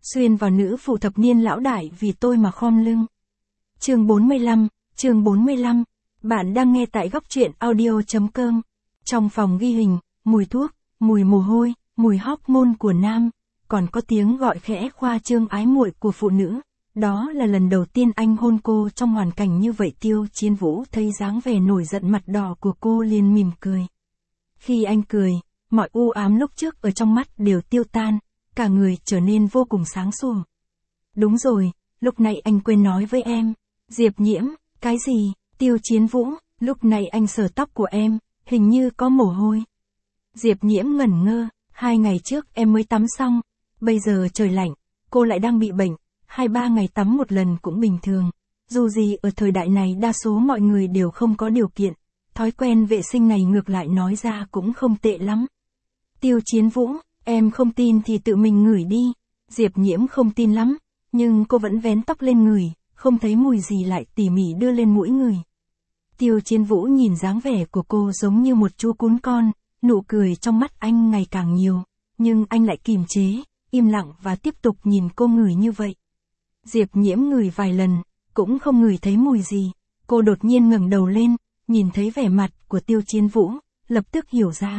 xuyên vào nữ phụ thập niên lão đại vì tôi mà khom lưng. Chương 45, bạn đang nghe tại góc truyện audio.com. Trong phòng ghi hình, mùi thuốc, mùi mồ hôi, mùi hormone của nam, còn có tiếng gọi khẽ khoa trương ái muội của phụ nữ. Đó là lần đầu tiên anh hôn cô trong hoàn cảnh như vậy. Tiêu Chiến Vũ thấy dáng vẻ nổi giận mặt đỏ của cô liền mỉm cười. Khi anh cười, mọi u ám lúc trước ở trong mắt đều tiêu tan, cả người trở nên vô cùng sáng sủa. Đúng rồi, lúc này anh quên nói với em. Diệp Nhiễm, cái gì? Tiêu Chiến Vũ, lúc này anh sờ tóc của em, hình như có mồ hôi. Diệp Nhiễm ngẩn ngơ, 2 ngày trước em mới tắm xong, bây giờ trời lạnh, cô lại đang bị bệnh, 2-3 ngày tắm một lần cũng bình thường. Dù gì ở thời đại này đa số mọi người đều không có điều kiện, thói quen vệ sinh này ngược lại nói ra cũng không tệ lắm. Tiêu Chiến Vũ, em không tin thì tự mình ngửi đi. Diệp Nhiễm không tin lắm, nhưng cô vẫn vén tóc lên ngửi, không thấy mùi gì lại tỉ mỉ đưa lên mũi ngửi. Tiêu Chiến Vũ nhìn dáng vẻ của cô giống như một chú cún con, nụ cười trong mắt anh ngày càng nhiều, nhưng anh lại kìm chế, im lặng và tiếp tục nhìn cô ngửi như vậy. Diệp Nhiễm ngửi vài lần, cũng không ngửi thấy mùi gì, cô đột nhiên ngẩng đầu lên, nhìn thấy vẻ mặt của Tiêu Chiến Vũ, lập tức hiểu ra.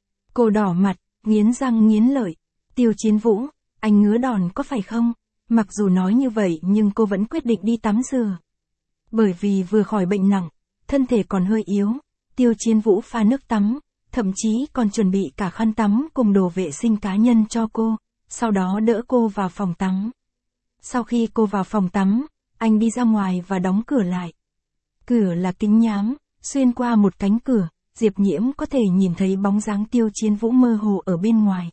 Cô đỏ mặt, nghiến răng nghiến lợi. Tiêu Chiến Vũ, anh ngứa đòn có phải không? Mặc dù nói như vậy nhưng cô vẫn quyết định đi tắm rửa. Bởi vì vừa khỏi bệnh nặng, thân thể còn hơi yếu, Tiêu Chiến Vũ pha nước tắm, thậm chí còn chuẩn bị cả khăn tắm cùng đồ vệ sinh cá nhân cho cô, sau đó đỡ cô vào phòng tắm. Sau khi cô vào phòng tắm, anh đi ra ngoài và đóng cửa lại. Cửa là kính nhám, xuyên qua một cánh cửa, Diệp Nhiễm có thể nhìn thấy bóng dáng Tiêu Chiến Vũ mơ hồ ở bên ngoài.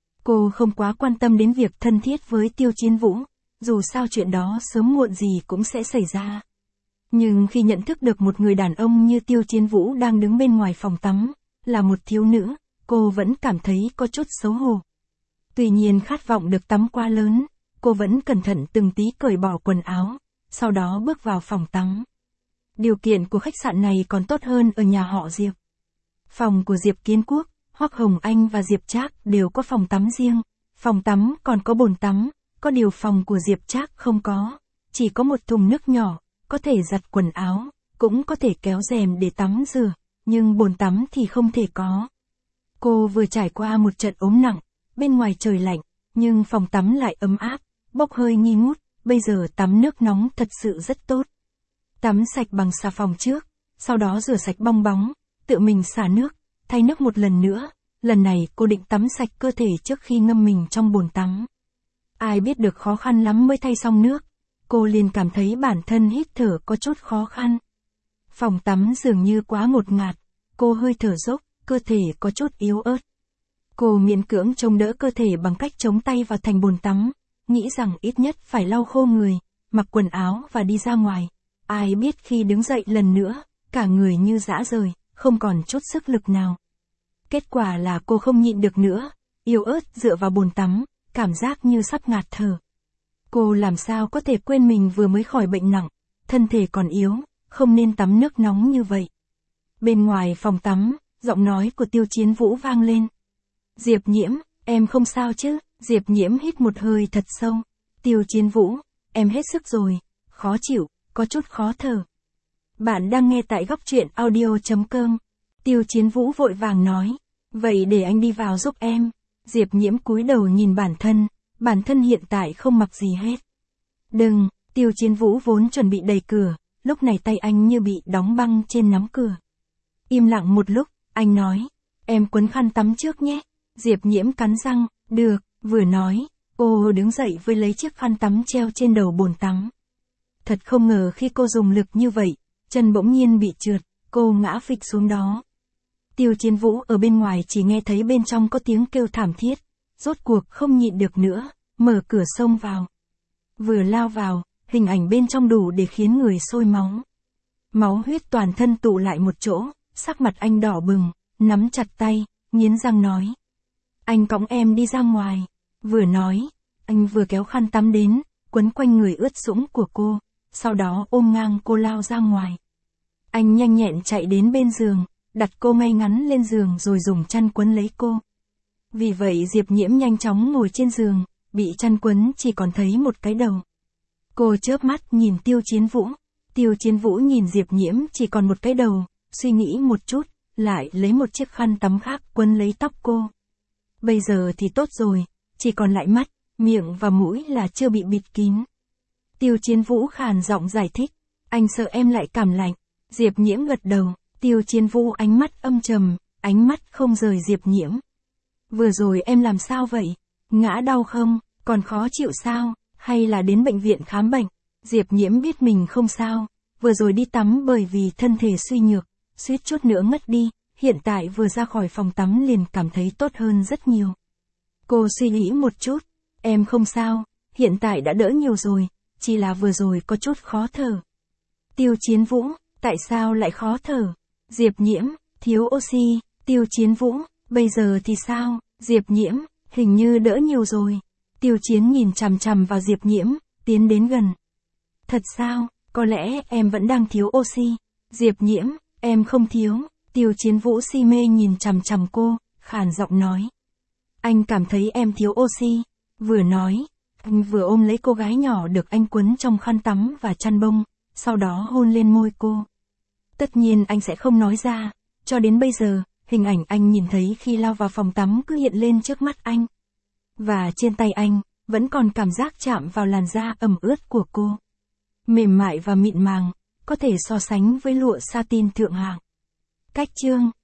Cô không quá quan tâm đến việc thân thiết với Tiêu Chiến Vũ, dù sao chuyện đó sớm muộn gì cũng sẽ xảy ra. Nhưng khi nhận thức được một người đàn ông như Tiêu Chiến Vũ đang đứng bên ngoài phòng tắm, là một thiếu nữ, cô vẫn cảm thấy có chút xấu hổ. Tuy nhiên khát vọng được tắm quá lớn, cô vẫn cẩn thận từng tí cởi bỏ quần áo, sau đó bước vào phòng tắm. Điều kiện của khách sạn này còn tốt hơn ở nhà họ Diệp. Phòng của Diệp Kiến Quốc, Hoắc Hồng Anh và Diệp Trác đều có phòng tắm riêng, phòng tắm còn có bồn tắm, có điều phòng của Diệp Trác không có, chỉ có một thùng nước nhỏ, có thể giặt quần áo, cũng có thể kéo rèm để tắm rửa, nhưng bồn tắm thì không thể có. Cô vừa trải qua một trận ốm nặng, bên ngoài trời lạnh, nhưng phòng tắm lại ấm áp, bốc hơi nghi ngút, bây giờ tắm nước nóng thật sự rất tốt. Tắm sạch bằng xà phòng trước, sau đó rửa sạch bong bóng, tự mình xả nước, thay nước một lần nữa, lần này cô định tắm sạch cơ thể trước khi ngâm mình trong bồn tắm. Ai biết được khó khăn lắm mới thay xong nước, cô liền cảm thấy bản thân hít thở có chút khó khăn. Phòng tắm dường như quá ngột ngạt, cô hơi thở dốc, cơ thể có chút yếu ớt. Cô miễn cưỡng chống đỡ cơ thể bằng cách chống tay vào thành bồn tắm, nghĩ rằng ít nhất phải lau khô người, mặc quần áo và đi ra ngoài. Ai biết khi đứng dậy lần nữa, cả người như rã rời, không còn chút sức lực nào. Kết quả là cô không nhịn được nữa, yếu ớt dựa vào bồn tắm, cảm giác như sắp ngạt thở. Cô làm sao có thể quên mình vừa mới khỏi bệnh nặng, thân thể còn yếu, không nên tắm nước nóng như vậy. Bên ngoài phòng tắm, giọng nói của Tiêu Chiến Vũ vang lên. Diệp Nhiễm, em không sao chứ? Diệp Nhiễm hít một hơi thật sâu. Tiêu Chiến Vũ, em hết sức rồi, khó chịu, có chút khó thở. Bạn đang nghe tại góc truyện audio.com. Tiêu Chiến Vũ vội vàng nói, vậy để anh đi vào giúp em. Diệp Nhiễm cúi đầu nhìn bản thân hiện tại không mặc gì hết. Đừng, Tiêu Chiến Vũ vốn chuẩn bị đẩy cửa, lúc này tay anh như bị đóng băng trên nắm cửa. Im lặng một lúc, anh nói, em quấn khăn tắm trước nhé. Diệp Nhiễm cắn răng, được, vừa nói, cô đứng dậy với lấy chiếc khăn tắm treo trên đầu bồn tắm. Thật không ngờ khi cô dùng lực như vậy, chân bỗng nhiên bị trượt, cô ngã phịch xuống đó. Tiêu Chiến Vũ ở bên ngoài chỉ nghe thấy bên trong có tiếng kêu thảm thiết, rốt cuộc không nhịn được nữa, mở cửa xông vào. Vừa lao vào, hình ảnh bên trong đủ để khiến người sôi máu. Máu huyết toàn thân tụ lại một chỗ, sắc mặt anh đỏ bừng, nắm chặt tay, nghiến răng nói. Anh cõng em đi ra ngoài. Vừa nói, anh vừa kéo khăn tắm đến, quấn quanh người ướt sũng của cô, sau đó ôm ngang cô lao ra ngoài. Anh nhanh nhẹn chạy đến bên giường, đặt cô ngay ngắn lên giường rồi dùng chăn quấn lấy cô. Vì vậy Diệp Nhiễm nhanh chóng ngồi trên giường, bị chăn quấn chỉ còn thấy một cái đầu. Cô chớp mắt nhìn Tiêu Chiến Vũ. Tiêu Chiến Vũ nhìn Diệp Nhiễm chỉ còn một cái đầu, suy nghĩ một chút, lại lấy một chiếc khăn tắm khác quấn lấy tóc cô. Bây giờ thì tốt rồi, chỉ còn lại mắt, miệng và mũi là chưa bị bịt kín. Tiêu Chiến Vũ khàn giọng giải thích, anh sợ em lại cảm lạnh. Diệp Nhiễm gật đầu, Tiêu Chiến Vũ ánh mắt âm trầm, ánh mắt không rời Diệp Nhiễm. Vừa rồi em làm sao vậy? Ngã đau không? Còn khó chịu sao? Hay là đến bệnh viện khám bệnh? Diệp Nhiễm biết mình không sao, vừa rồi đi tắm bởi vì thân thể suy nhược, suýt chút nữa ngất đi, hiện tại vừa ra khỏi phòng tắm liền cảm thấy tốt hơn rất nhiều. Cô suy nghĩ một chút, em không sao, hiện tại đã đỡ nhiều rồi, chỉ là vừa rồi có chút khó thở. Tiêu Chiến Vũ, tại sao lại khó thở? Diệp Nhiễm, thiếu oxy. Tiêu Chiến Vũ, bây giờ thì sao? Diệp Nhiễm, hình như đỡ nhiều rồi. Tiêu Chiến nhìn chằm chằm vào Diệp Nhiễm, tiến đến gần. Thật sao? Có lẽ em vẫn đang thiếu oxy. Diệp Nhiễm, em không thiếu. Tiêu Chiến Vũ si mê nhìn chằm chằm cô, khàn giọng nói. Anh cảm thấy em thiếu oxy. Vừa nói, anh vừa ôm lấy cô gái nhỏ được anh quấn trong khăn tắm và chăn bông, sau đó hôn lên môi cô. Tất nhiên anh sẽ không nói ra, cho đến bây giờ, hình ảnh anh nhìn thấy khi lao vào phòng tắm cứ hiện lên trước mắt anh. Và trên tay anh, vẫn còn cảm giác chạm vào làn da ẩm ướt của cô. Mềm mại và mịn màng, có thể so sánh với lụa satin thượng hạng. Cách chương